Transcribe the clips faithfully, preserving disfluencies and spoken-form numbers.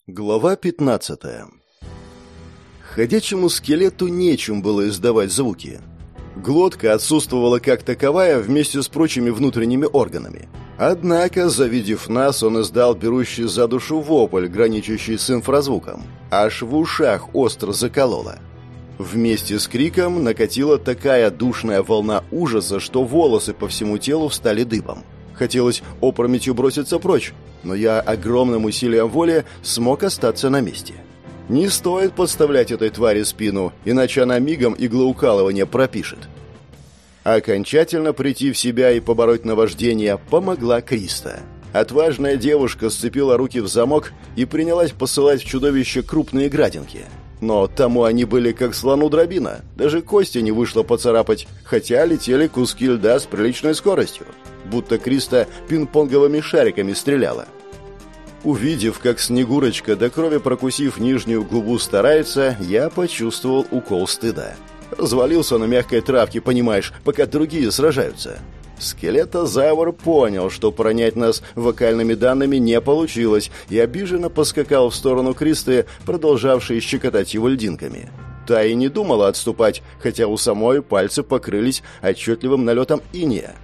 Глава пятнадцатая. Ходячему скелету нечем было издавать звуки. Глотка отсутствовала как таковая вместе с прочими внутренними органами. Однако, завидев нас, он издал берущий за душу вопль, граничащий с инфразвуком. Аж в ушах остро закололо. Вместе с криком накатила такая душная волна ужаса, что волосы по всему телу встали дыбом. Хотелось опрометью броситься прочь, но я огромным усилием воли смог остаться на месте. Не стоит подставлять этой твари спину, иначе она мигом иглоукалывание пропишет. Окончательно прийти в себя и побороть наваждение помогла Криста. Отважная девушка сцепила руки в замок и принялась посылать в чудовище крупные градинки. Но тому они были как слону дробина, даже кости не вышло поцарапать, хотя летели куски льда с приличной скоростью, будто Криста пинг-понговыми шариками стреляла. Увидев, как Снегурочка, до крови прокусив нижнюю губу, старается, я почувствовал укол стыда. Развалился на мягкой травке, понимаешь, пока другие сражаются. Скелетозавр понял, что пронять нас вокальными данными не получилось, и обиженно поскакал в сторону Кристы, продолжавшей щекотать его льдинками. Та и не думала отступать, хотя у самой пальцы покрылись отчетливым налетом инея.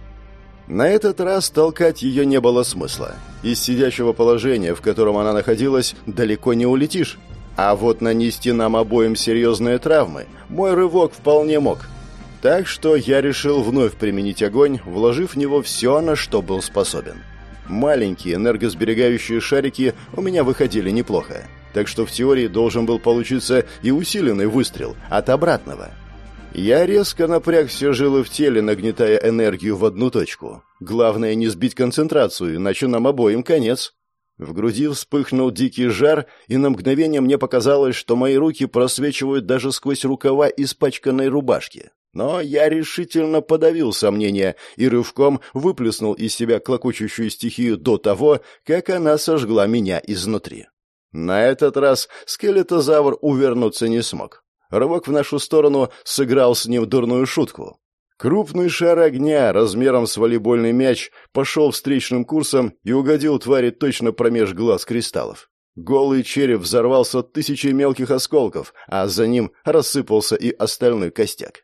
На этот раз толкать ее не было смысла. Из сидячего положения, в котором она находилась, далеко не улетишь. А вот нанести нам обоим серьезные травмы мой рывок вполне мог. Так что я решил вновь применить огонь, вложив в него все, на что был способен. Маленькие энергосберегающие шарики у меня выходили неплохо, так что в теории должен был получиться и усиленный выстрел от обратного. Я резко напряг все жилы в теле, нагнетая энергию в одну точку. Главное не сбить концентрацию, иначе нам обоим конец. В груди вспыхнул дикий жар, и на мгновение мне показалось, что мои руки просвечивают даже сквозь рукава испачканной рубашки. Но я решительно подавил сомнения и рывком выплеснул из себя клокочущую стихию до того, как она сожгла меня изнутри. На этот раз скелетозавр увернуться не смог. Рывок в нашу сторону сыграл с ним дурную шутку. Крупный шар огня размером с волейбольный мяч пошел встречным курсом и угодил твари точно промеж глаз кристаллов. Голый череп взорвался тысячей мелких осколков, а за ним рассыпался и остальной костяк.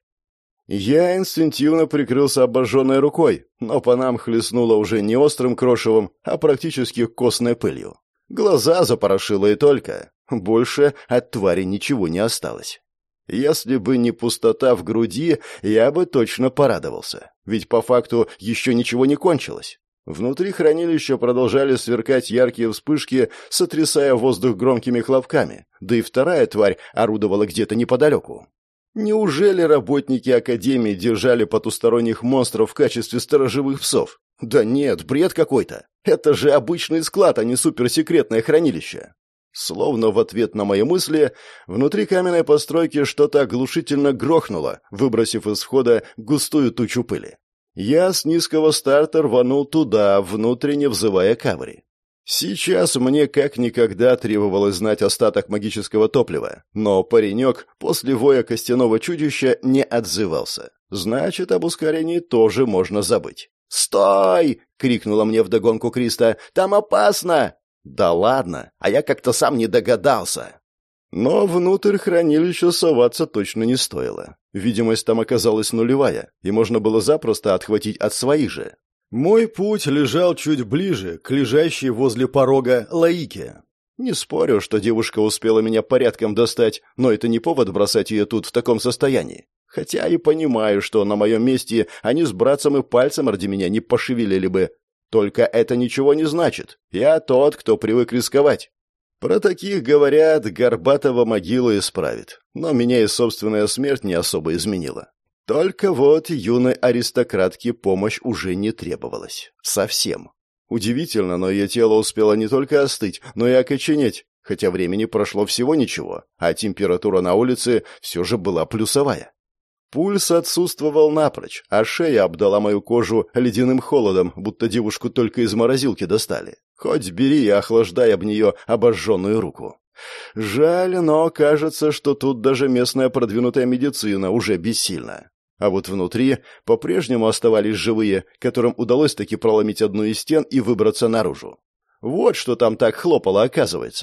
Я инстинктивно прикрылся обожженной рукой, но по нам хлестнуло уже не острым крошевом, а практически костной пылью. Глаза запорошило и только. Больше от твари ничего не осталось. Если бы не пустота в груди, я бы точно порадовался. Ведь по факту еще ничего не кончилось. Внутри хранилища продолжали сверкать яркие вспышки, сотрясая воздух громкими хлопками, да и вторая тварь орудовала где-то неподалеку. Неужели работники Академии держали потусторонних монстров в качестве сторожевых псов? Да нет, бред какой-то. Это же обычный склад, а не суперсекретное хранилище. Словно в ответ на мои мысли, внутри каменной постройки что-то оглушительно грохнуло, выбросив из входа густую тучу пыли. Я с низкого старта рванул туда, внутренне взывая Каври. Сейчас мне как никогда требовалось знать остаток магического топлива, но паренек после воя костяного чудища не отзывался. Значит, об ускорении тоже можно забыть. «Стой!» — крикнула мне вдогонку Криста. «Там опасно!» «Да ладно, а я как-то сам не догадался». Но внутрь хранилища соваться точно не стоило. Видимость там оказалась нулевая, и можно было запросто отхватить от своих же. Мой путь лежал чуть ближе, к лежащей возле порога Лаике. Не спорю, что девушка успела меня порядком достать, но это не повод бросать ее тут в таком состоянии. Хотя и понимаю, что на моем месте они с братцем и пальцем ради меня не пошевелили бы. Только это ничего не значит. Я тот, кто привык рисковать. Про таких говорят, Горбатова могила исправит. Но меня и собственная смерть не особо изменила. Только вот юной аристократке помощь уже не требовалась. Совсем. Удивительно, но ее тело успело не только остыть, но и окоченеть, хотя времени прошло всего ничего, а температура на улице все же была плюсовая. Пульс отсутствовал напрочь, а шея обдала мою кожу ледяным холодом, будто девушку только из морозилки достали. Хоть бери и охлаждай об нее обожженную руку. Жаль, но кажется, что тут даже местная продвинутая медицина уже бессильна. А вот внутри по-прежнему оставались живые, которым удалось таки проломить одну из стен и выбраться наружу. Вот что там так хлопало, оказывается.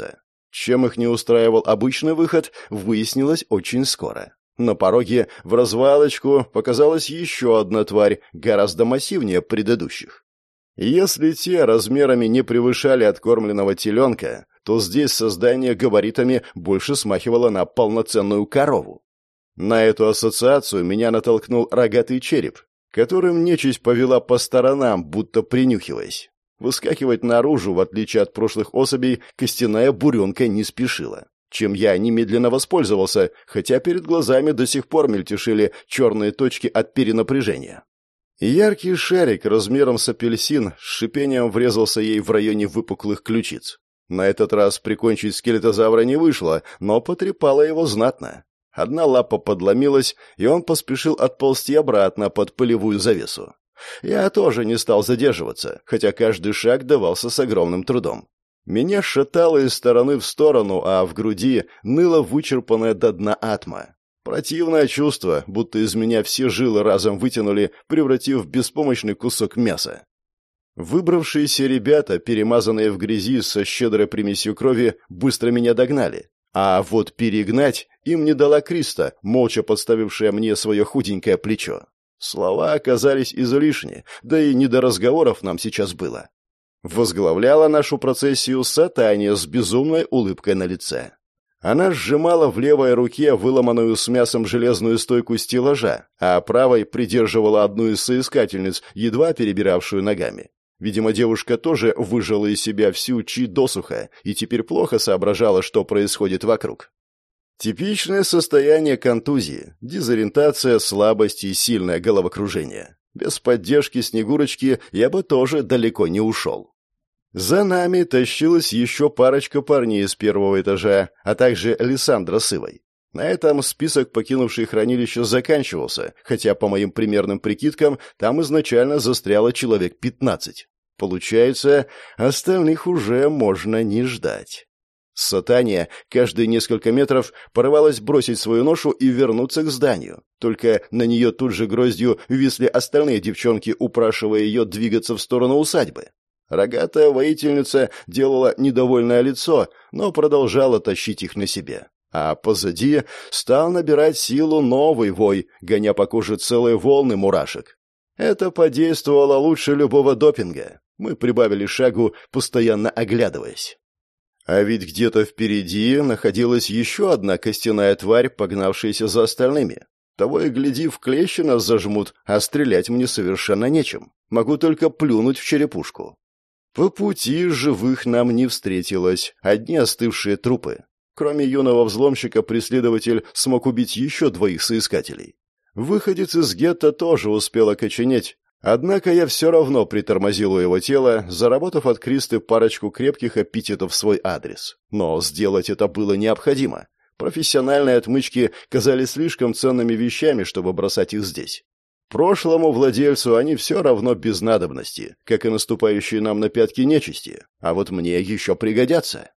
Чем их не устраивал обычный выход, выяснилось очень скоро. На пороге в развалочку показалась еще одна тварь, гораздо массивнее предыдущих. Если те размерами не превышали откормленного теленка, то здесь создание габаритами больше смахивало на полноценную корову. На эту ассоциацию меня натолкнул рогатый череп, которым нечисть повела по сторонам, будто принюхиваясь. Выскакивать наружу, в отличие от прошлых особей, костяная буренка не спешила, чем я немедленно воспользовался, хотя перед глазами до сих пор мельтешили черные точки от перенапряжения. Яркий шарик размером с апельсин с шипением врезался ей в районе выпуклых ключиц. На этот раз прикончить скелетозавра не вышло, но потрепало его знатно. Одна лапа подломилась, и он поспешил отползти обратно под пылевую завесу. Я тоже не стал задерживаться, хотя каждый шаг давался с огромным трудом. Меня шатало из стороны в сторону, а в груди ныла вычерпанная до дна атма. Противное чувство, будто из меня все жилы разом вытянули, превратив в беспомощный кусок мяса. Выбравшиеся ребята, перемазанные в грязи со щедрой примесью крови, быстро меня догнали. А вот перегнать им не дала Криста, молча подставившая мне свое худенькое плечо. Слова оказались излишни, да и не до разговоров нам сейчас было. Возглавляла нашу процессию Сатания с безумной улыбкой на лице. Она сжимала в левой руке выломанную с мясом железную стойку стеллажа, а правой придерживала одну из соискательниц, едва перебиравшую ногами. Видимо, девушка тоже выжила из себя всю чи досуха и теперь плохо соображала, что происходит вокруг. Типичное состояние контузии, дезориентация, слабость и сильное головокружение. Без поддержки Снегурочки я бы тоже далеко не ушел. За нами тащилась еще парочка парней с первого этажа, а также Лиссандра с Ивой. На этом список покинувших хранилище заканчивался, хотя, по моим примерным прикидкам, там изначально застряло человек пятнадцать. Получается, остальных уже можно не ждать. Сатания каждые несколько метров порывалась бросить свою ношу и вернуться к зданию. Только на нее тут же гроздью висли остальные девчонки, упрашивая ее двигаться в сторону усадьбы. Рогатая воительница делала недовольное лицо, но продолжала тащить их на себе. А позади стал набирать силу новый вой, гоня по коже целые волны мурашек. Это подействовало лучше любого допинга. Мы прибавили шагу, постоянно оглядываясь. А ведь где-то впереди находилась еще одна костяная тварь, погнавшаяся за остальными. Того и гляди, в клещи нас зажмут, а стрелять мне совершенно нечем. Могу только плюнуть в черепушку. По пути живых нам не встретилось, одни остывшие трупы. Кроме юного взломщика, преследователь смог убить еще двоих соискателей. Выходец из гетто тоже успел окоченеть, однако я все равно притормозил у его тела, заработав от Кристы парочку крепких эпитетов в свой адрес. Но сделать это было необходимо. Профессиональные отмычки казались слишком ценными вещами, чтобы бросать их здесь. Прошлому владельцу они все равно без надобности, как и наступающие нам на пятки нечисти, а вот мне еще пригодятся.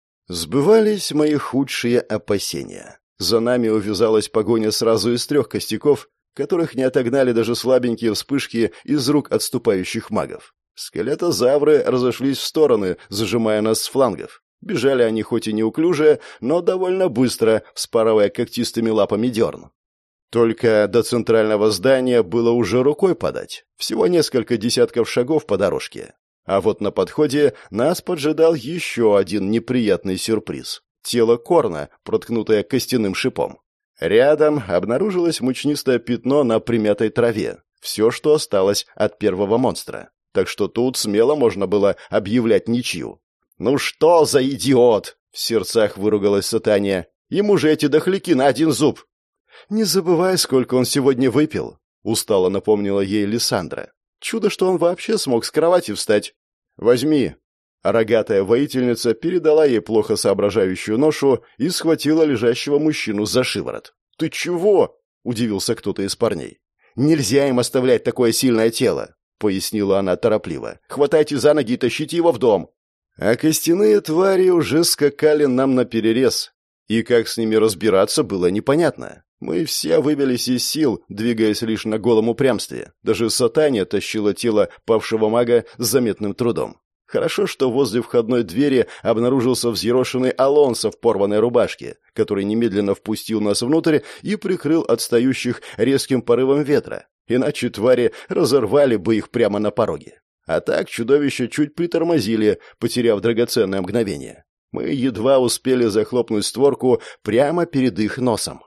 Сбывались мои худшие опасения. За нами увязалась погоня сразу из трех костяков, которых не отогнали даже слабенькие вспышки из рук отступающих магов. Скелетозавры разошлись в стороны, зажимая нас с флангов. Бежали они хоть и неуклюже, но довольно быстро, вспарывая когтистыми лапами дерн. Только до центрального здания было уже рукой подать. Всего несколько десятков шагов по дорожке. А вот на подходе нас поджидал еще один неприятный сюрприз. Тело Корна, проткнутое костяным шипом. Рядом обнаружилось мучнистое пятно на примятой траве. Все, что осталось от первого монстра. Так что тут смело можно было объявлять ничью. «Ну что за идиот!» — в сердцах выругалась Сатания. «Ему же эти дохляки на один зуб!» «Не забывай, сколько он сегодня выпил», — устало напомнила ей Лиссандра. «Чудо, что он вообще смог с кровати встать». «Возьми». Рогатая воительница передала ей плохо соображающую ношу и схватила лежащего мужчину за шиворот. «Ты чего?» — удивился кто-то из парней. «Нельзя им оставлять такое сильное тело», — пояснила она торопливо. «Хватайте за ноги и тащите его в дом». А костяные твари уже скакали нам наперерез, и как с ними разбираться было непонятно. Мы все выбились из сил, двигаясь лишь на голом упрямстве. Даже Сатания тащила тело павшего мага с заметным трудом. Хорошо, что возле входной двери обнаружился взъерошенный Алонсо в порванной рубашке, который немедленно впустил нас внутрь и прикрыл отстающих резким порывом ветра, иначе твари разорвали бы их прямо на пороге. А так чудовища чуть притормозили, потеряв драгоценное мгновение. Мы едва успели захлопнуть створку прямо перед их носом.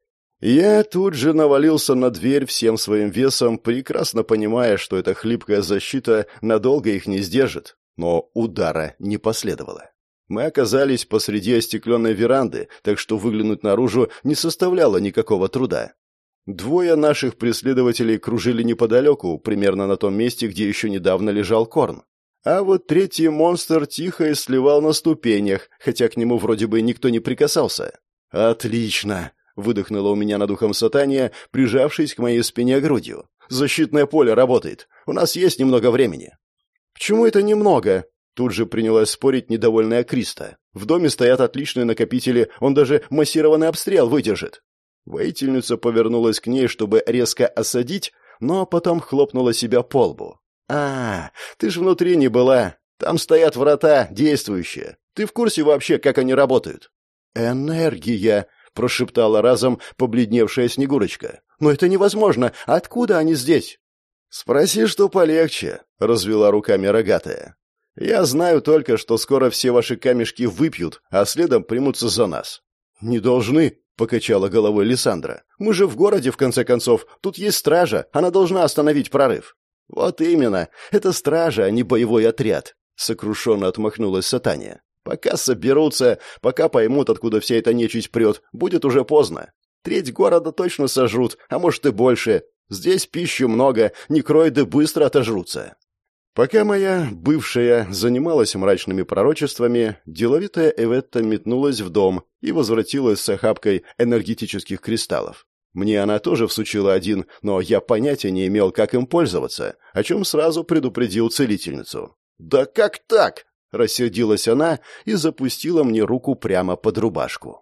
Я тут же навалился на дверь всем своим весом, прекрасно понимая, что эта хлипкая защита надолго их не сдержит. Но удара не последовало. Мы оказались посреди остекленной веранды, так что выглянуть наружу не составляло никакого труда. Двое наших преследователей кружили неподалеку, примерно на том месте, где еще недавно лежал Корн. А вот третий монстр тихо и сливал на ступенях, хотя к нему вроде бы никто не прикасался. «Отлично!» — выдохнула у меня над ухом Сатания, прижавшись к моей спине грудью. «Защитное поле работает. У нас есть немного времени». «Почему это немного?» Тут же принялась спорить недовольная Криста. «В доме стоят отличные накопители, он даже массированный обстрел выдержит». Воительница повернулась к ней, чтобы резко осадить, но потом хлопнула себя по лбу. «А, ты ж внутри не была. Там стоят врата, действующие. Ты в курсе вообще, как они работают?» «Энергия», — прошептала разом побледневшая Снегурочка. «Но это невозможно. Откуда они здесь?» «Спроси, что полегче», — развела руками рогатая. «Я знаю только, что скоро все ваши камешки выпьют, а следом примутся за нас». «Не должны», — покачала головой Лиссандра. «Мы же в городе, в конце концов. Тут есть стража. Она должна остановить прорыв». «Вот именно. Это стража, а не боевой отряд», — сокрушенно отмахнулась Сатания. «Пока соберутся, пока поймут, откуда вся эта нечисть прет, будет уже поздно. Треть города точно сожрут, а может и больше. Здесь пищи много, некроиды быстро отожрутся». Пока моя бывшая занималась мрачными пророчествами, деловитая Эветта метнулась в дом и возвратилась с охапкой энергетических кристаллов. Мне она тоже всучила один, но я понятия не имел, как им пользоваться, о чем сразу предупредил целительницу. «Да как так?» — рассердилась она и запустила мне руку прямо под рубашку.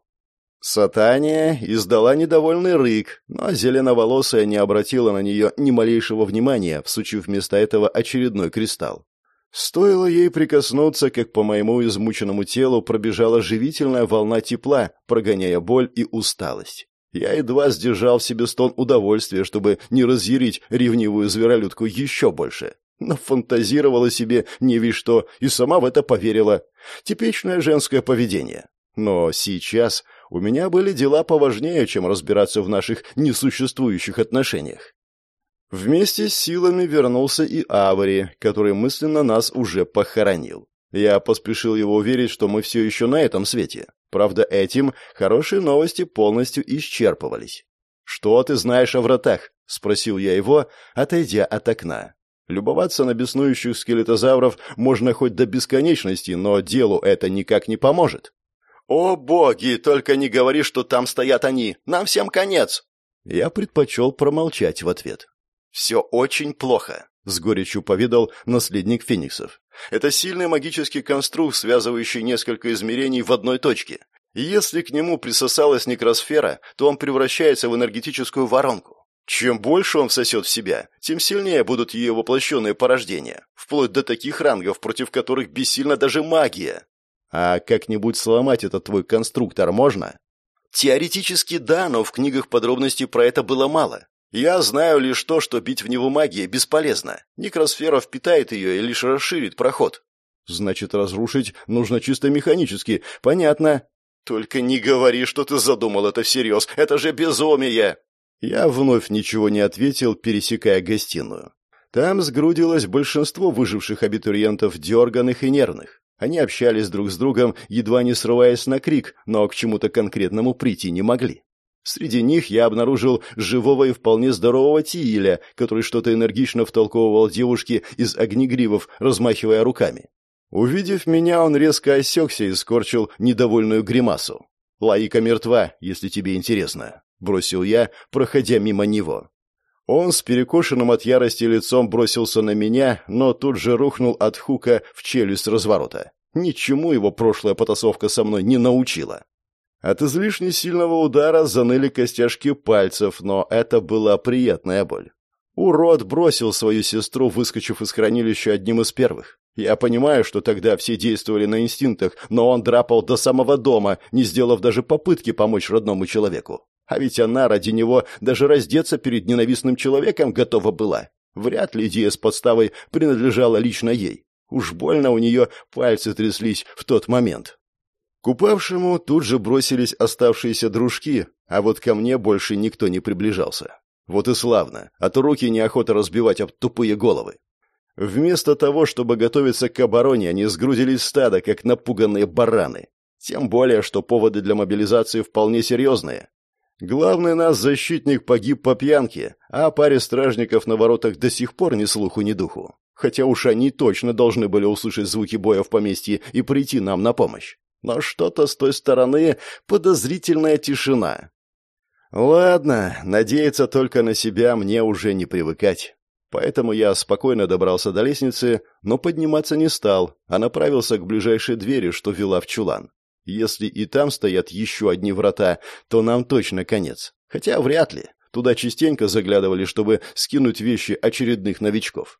Сатания издала недовольный рык, но зеленоволосая не обратила на нее ни малейшего внимания, всучив вместо этого очередной кристалл. Стоило ей прикоснуться, как по моему измученному телу пробежала живительная волна тепла, прогоняя боль и усталость. Я едва сдержал в себе стон удовольствия, чтобы не разъярить ревнивую зверолюдку еще больше. Но фантазировала себе не весь что и сама в это поверила. Типичное женское поведение. Но сейчас у меня были дела поважнее, чем разбираться в наших несуществующих отношениях. Вместе с силами вернулся и Авари, который мысленно нас уже похоронил. Я поспешил его уверить, что мы все еще на этом свете. Правда, этим хорошие новости полностью исчерпывались. «Что ты знаешь о вратах?» — спросил я его, отойдя от окна. Любоваться на беснующих скелетозавров можно хоть до бесконечности, но делу это никак не поможет. «О боги, только не говори, что там стоят они! Нам всем конец!» Я предпочел промолчать в ответ. «Все очень плохо», — с горечью поведал наследник фениксов. «Это сильный магический конструкт, связывающий несколько измерений в одной точке. И если к нему присосалась некросфера, то он превращается в энергетическую воронку. Чем больше он всосет в себя, тем сильнее будут ее воплощенные порождения, вплоть до таких рангов, против которых бессильна даже магия». «А как-нибудь сломать этот твой конструктор можно?» «Теоретически да, но в книгах подробностей про это было мало. Я знаю лишь то, что бить в него магией бесполезно. Некросфера впитает ее и лишь расширит проход». «Значит, разрушить нужно чисто механически. Понятно». «Только не говори, что ты задумал это всерьез. Это же безумие!» Я вновь ничего не ответил, пересекая гостиную. Там сгрудилось большинство выживших абитуриентов, дерганых и нервных. Они общались друг с другом, едва не срываясь на крик, но к чему-то конкретному прийти не могли. Среди них я обнаружил живого и вполне здорового Тииля, который что-то энергично втолковывал девушке из огнегривов, размахивая руками. Увидев меня, он резко осекся и скорчил недовольную гримасу. «Лаика мертва, если тебе интересно», — бросил я, проходя мимо него. Он с перекошенным от ярости лицом бросился на меня, но тут же рухнул от хука в челюсть разворота. Ничему его прошлая потасовка со мной не научила. От излишне сильного удара заныли костяшки пальцев, но это была приятная боль. Урод бросил свою сестру, выскочив из хранилища одним из первых. Я понимаю, что тогда все действовали на инстинктах, но он драпал до самого дома, не сделав даже попытки помочь родному человеку. А ведь она ради него даже раздеться перед ненавистным человеком готова была. Вряд ли идея с подставой принадлежала лично ей. Уж больно у нее пальцы тряслись в тот момент. К упавшему тут же бросились оставшиеся дружки, а вот ко мне больше никто не приближался. Вот и славно, а то руки неохота разбивать об тупые головы. Вместо того, чтобы готовиться к обороне, они сгрудились в стадо, как напуганные бараны. Тем более, что поводы для мобилизации вполне серьезные. Главный наш защитник погиб по пьянке, а о паре стражников на воротах до сих пор ни слуху, ни духу. Хотя уж они точно должны были услышать звуки боя в поместье и прийти нам на помощь. Но что-то с той стороны подозрительная тишина. Ладно, надеяться только на себя мне уже не привыкать. Поэтому я спокойно добрался до лестницы, но подниматься не стал, а направился к ближайшей двери, что вела в чулан. Если и там стоят еще одни врата, то нам точно конец. Хотя вряд ли. Туда частенько заглядывали, чтобы скинуть вещи очередных новичков.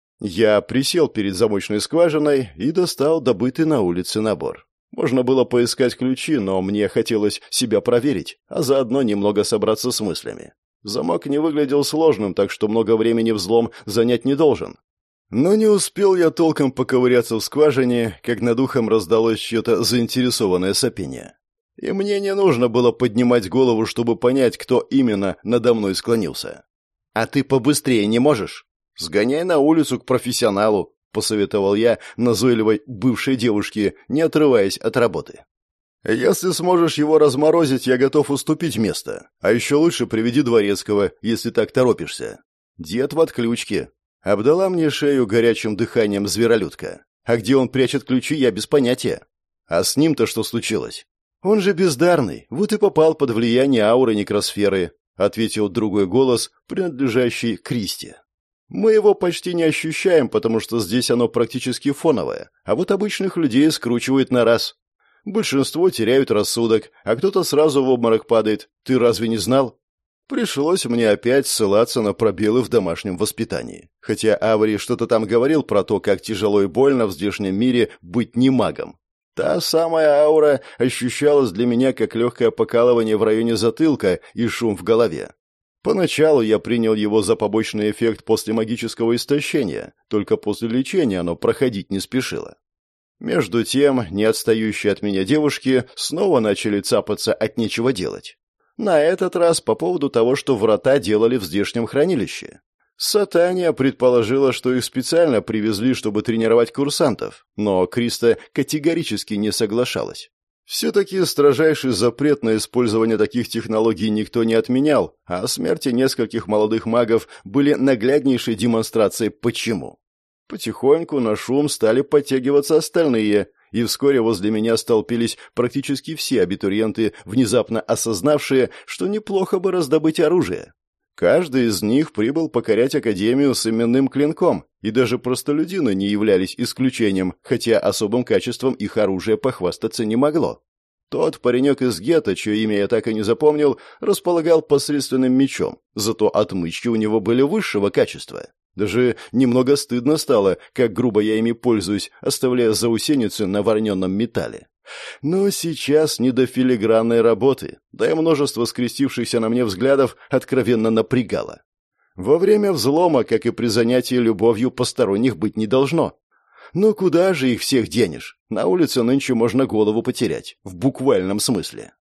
Я присел перед замочной скважиной и достал добытый на улице набор. Можно было поискать ключи, но мне хотелось себя проверить, а заодно немного собраться с мыслями. Замок не выглядел сложным, так что много времени взлом занять не должен. Но не успел я толком поковыряться в скважине, как над ухом раздалось чье-то заинтересованное сопение. И мне не нужно было поднимать голову, чтобы понять, кто именно надо мной склонился. «А ты побыстрее не можешь? Сгоняй на улицу к профессионалу», — посоветовал я назойливой бывшей девушке, не отрываясь от работы. «Если сможешь его разморозить, я готов уступить место. А еще лучше приведи дворецкого, если так торопишься. Дед в отключке». Обдала мне шею горячим дыханием зверолюдка. А где он прячет ключи, я без понятия. А с ним-то что случилось? Он же бездарный, вот и попал под влияние ауры некросферы, ответил другой голос, принадлежащий Кристи. Мы его почти не ощущаем, потому что здесь оно практически фоновое, а вот обычных людей скручивает на раз. Большинство теряют рассудок, а кто-то сразу в обморок падает. Ты разве не знал? Пришлось мне опять ссылаться на пробелы в домашнем воспитании. Хотя Аври что-то там говорил про то, как тяжело и больно в здешнем мире быть не магом. Та самая аура ощущалась для меня как легкое покалывание в районе затылка и шум в голове. Поначалу я принял его за побочный эффект после магического истощения, только после лечения оно проходить не спешило. Между тем, не отстающие от меня девушки снова начали цапаться от нечего делать. На этот раз по поводу того, что врата делали в здешнем хранилище. Сатания предположила, что их специально привезли, чтобы тренировать курсантов, но Криста категорически не соглашалась. Все-таки строжайший запрет на использование таких технологий никто не отменял, а смерти нескольких молодых магов были нагляднейшей демонстрацией почему. Потихоньку на шум стали подтягиваться остальные, и вскоре возле меня столпились практически все абитуриенты, внезапно осознавшие, что неплохо бы раздобыть оружие. Каждый из них прибыл покорять Академию с именным клинком, и даже простолюдины не являлись исключением, хотя особым качеством их оружия похвастаться не могло. Тот паренек из гетто, чье имя я так и не запомнил, располагал посредственным мечом, зато отмычки у него были высшего качества. Даже немного стыдно стало, как грубо я ими пользуюсь, оставляя заусеницы на вороненном металле. Но сейчас не до филигранной работы, да и множество скрестившихся на мне взглядов откровенно напрягало. Во время взлома, как и при занятии любовью, посторонних быть не должно. Но куда же их всех денешь? На улице нынче можно голову потерять, в буквальном смысле.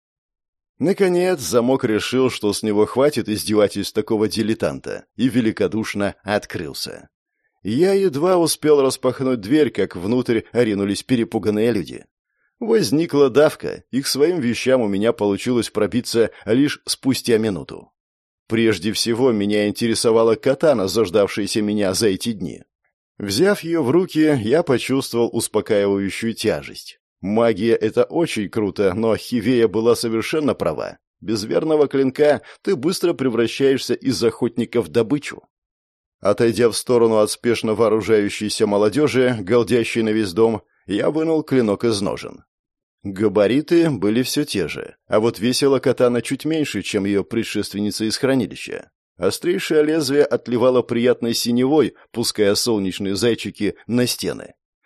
Наконец, замок решил, что с него хватит издевательств такого дилетанта, и великодушно открылся. Я едва успел распахнуть дверь, как внутрь ринулись перепуганные люди. Возникла давка, и к своим вещам у меня получилось пробиться лишь спустя минуту. Прежде всего, меня интересовала катана, заждавшаяся меня за эти дни. Взяв ее в руки, я почувствовал успокаивающую тяжесть. Магия — это очень круто, но Хивея была совершенно права. Без верного клинка ты быстро превращаешься из охотника в добычу. Отойдя в сторону от спешно вооружающейся молодежи, галдящей на весь дом, я вынул клинок из ножен. Габариты были все те же, а вот весила катана чуть меньше, чем ее предшественница из хранилища. Острейшее лезвие отливало приятной синевой, пуская солнечные зайчики на стены.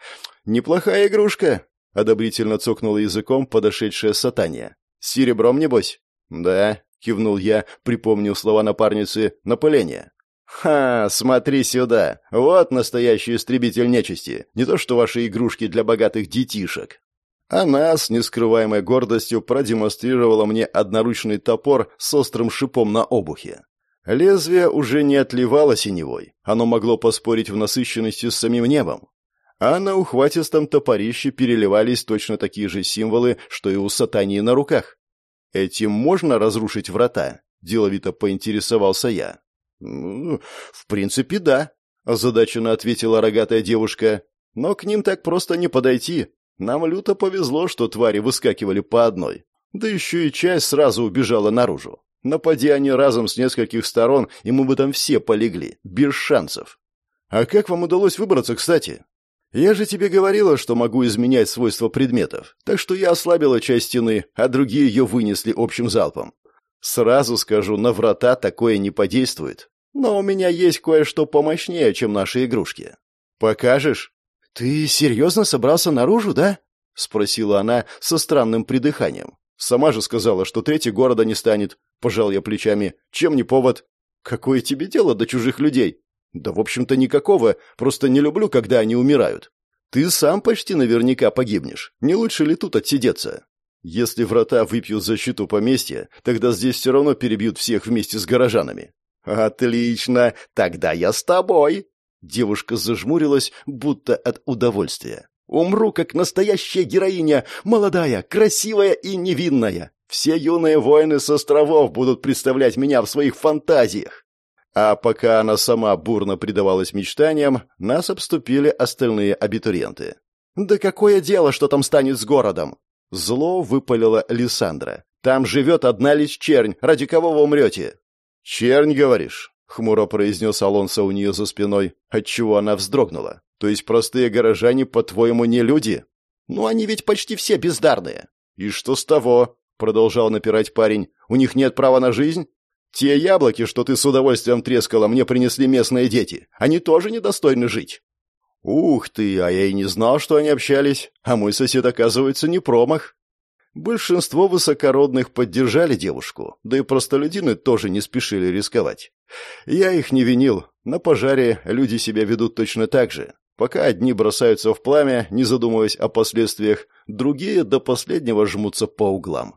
«Неплохая игрушка», — одобрительно цокнула языком подошедшая Сатания. «С серебром, небось?» «Да», — кивнул я, припомнив слова напарницы, — «напыление». «Ха, смотри сюда! Вот настоящий истребитель нечисти, не то что ваши игрушки для богатых детишек». Она с нескрываемой гордостью продемонстрировала мне одноручный топор с острым шипом на обухе. Лезвие уже не отливало синевой, оно могло поспорить в насыщенности с самим небом. А на ухватистом топорище переливались точно такие же символы, что и у Сатании на руках. «Этим можно разрушить врата?» – деловито поинтересовался я. «Ну, в принципе, да», – озадаченно ответила рогатая девушка. «Но к ним так просто не подойти. Нам люто повезло, что твари выскакивали по одной. Да еще и часть сразу убежала наружу. Напади они разом с нескольких сторон, и мы бы там все полегли, без шансов. А как вам удалось выбраться, кстати? Я же тебе говорила, что могу изменять свойства предметов, так что я ослабила часть стены, а другие ее вынесли общим залпом. Сразу скажу, на врата такое не подействует. Но у меня есть кое-что помощнее, чем наши игрушки. Покажешь?» «Ты серьезно собрался наружу, да?» — спросила она со странным придыханием. «Сама же сказала, что третий города не станет», — пожал я плечами. «Чем не повод?» «Какое тебе дело до чужих людей?» «Да, в общем-то, никакого, просто не люблю, когда они умирают. Ты сам почти наверняка погибнешь. Не лучше ли тут отсидеться? Если врата выпьют защиту поместья, тогда здесь все равно перебьют всех вместе с горожанами». «Отлично, тогда я с тобой». Девушка зажмурилась, будто от удовольствия. «Умру, как настоящая героиня, молодая, красивая и невинная. Все юные воины с островов будут представлять меня в своих фантазиях». А пока она сама бурно предавалась мечтаниям, нас обступили остальные абитуриенты. «Да какое дело, что там станет с городом?» Зло выпалила Лиссандра. «Там живет одна лишь чернь, ради кого вы умрете?» «Чернь, говоришь?» — хмуро произнес Алонсо у нее за спиной, отчего она вздрогнула. «То есть простые горожане, по-твоему, не люди?» «Ну, они ведь почти все бездарные». «И что с того?» — продолжал напирать парень. «У них нет права на жизнь?» «Те яблоки, что ты с удовольствием трескала, мне принесли местные дети. Они тоже недостойны жить». «Ух ты, а я и не знал, что они общались. А мой сосед, оказывается, не промах». Большинство высокородных поддержали девушку, да и простолюдины тоже не спешили рисковать. Я их не винил. На пожаре люди себя ведут точно так же. Пока одни бросаются в пламя, не задумываясь о последствиях, другие до последнего жмутся по углам.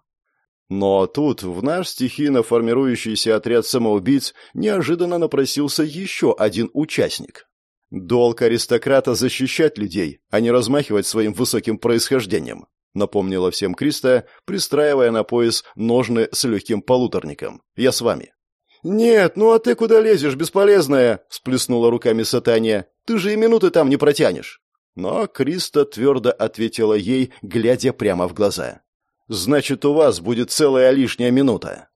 Но тут в наш стихийно формирующийся отряд самоубийц неожиданно напросился еще один участник. «Долг аристократа защищать людей, а не размахивать своим высоким происхождением», напомнила всем Криста, пристраивая на пояс ножны с легким полуторником. «Я с вами». «Нет, ну а ты куда лезешь, бесполезная?» — всплеснула руками Сатания. «Ты же и минуты там не протянешь». Но Криста твердо ответила ей, глядя прямо в глаза. «Значит, у вас будет целая лишняя минута».